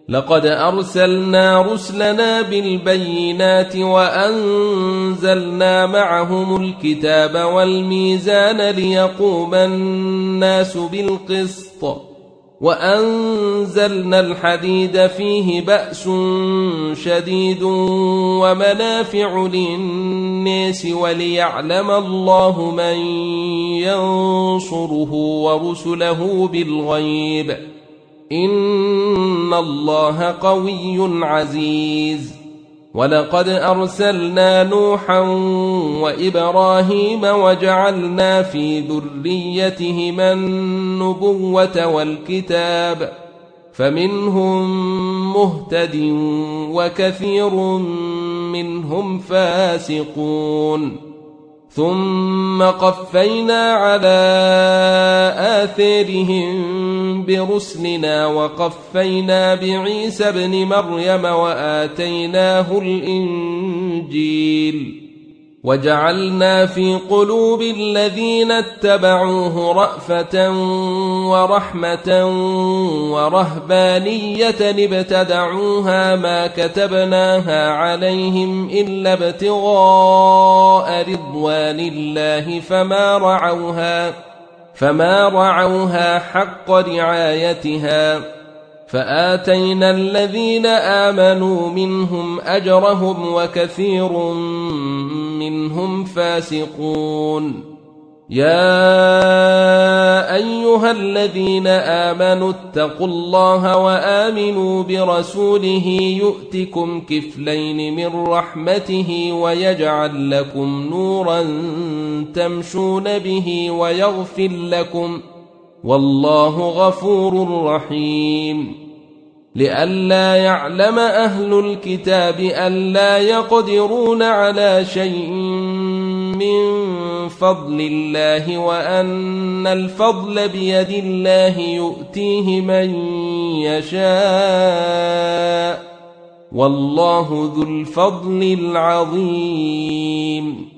لقد أرسلنا رسلنا بالبينات وأنزلنا معهم الكتاب والميزان ليقوم الناس بالقسط وأنزلنا الحديد فيه بأس شديد ومنافع للناس وليعلم الله من ينصره ورسله بالغيب إن الله قوي عزيز. ولقد أرسلنا نوحا وإبراهيم وجعلنا في ذريتهما النبوة والكتاب فمنهم مهتد وكثير منهم فاسقون. ثم قفينا على آثارهم برسلنا وقفينا بعيسى ابن مريم وآتيناه الإنجيل وجعلنا في قلوب الذين اتبعوه رأفة ورحمة ورهبانية ابتدعوها ما كتبناها عليهم إلا ابتغاء رضوان الله فما رعوها حق رعايتها فآتينا الذين آمنوا منهم أجرهم وكثير منهم فاسقون. يا أيها الذين آمنوا اتقوا الله وآمنوا برسوله يؤتكم كفلين من رحمته ويجعل لكم نورا تمشون به ويغفر لكم والله غفور رحيم. لئلا يعلم أهل الكتاب ألا يقدرون على شيء من فضل الله وأن الفضل بيد الله يؤتيه من يشاء والله ذو الفضل العظيم.